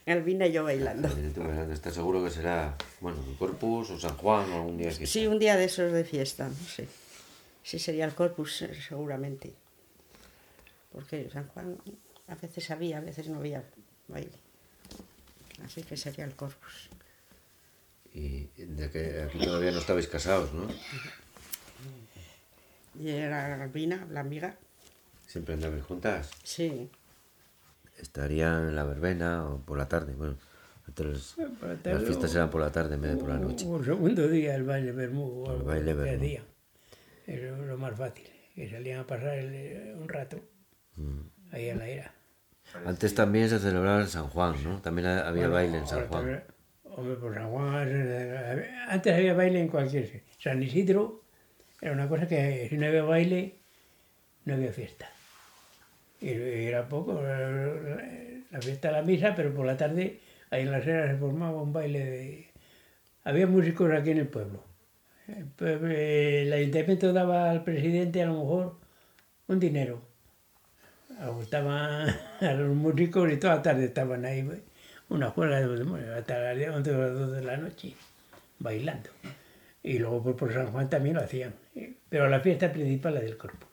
Albina y yo bailando. Tú bailando. ¿Estás seguro que será, bueno, el Corpus o San Juan o algún día que Sí, un día de esos de fiesta, no sé. Sí, sería el Corpus, seguramente. Porque San Juan a veces había, a veces no había baile. Así que sería el Corpus. Y de que aquí todavía no estabais casados, ¿no? Y era Albina, la amiga. Siempre andabais juntas. Sí. Estarían en la verbena o por la tarde. Bueno, las fiestas eran por la tarde en vez de por la noche. O el segundo día el baile vermú, El baile que vermú. hacían. Eso es lo más fácil, que salían a pasar un rato ahí en la era. Antes también se celebraba en San Juan, ¿no? También había baile en San Ahora Juan. también, hombre, pues San Juan, antes había baile en cualquier sitio. San Isidro era una cosa que si no había baile, no había fiesta. Y era poco, la fiesta de la misa, pero por la tarde ahí en las eras se formaba un baile de... Había músicos aquí en el pueblo. El ayuntamiento daba al presidente a lo mejor un dinero. Gustaban a los músicos y toda la tarde estaban ahí, una juega hasta las 11 o las 12 de la noche, bailando. Y luego por San Juan también lo hacían. Pero la fiesta principal es del Corpus.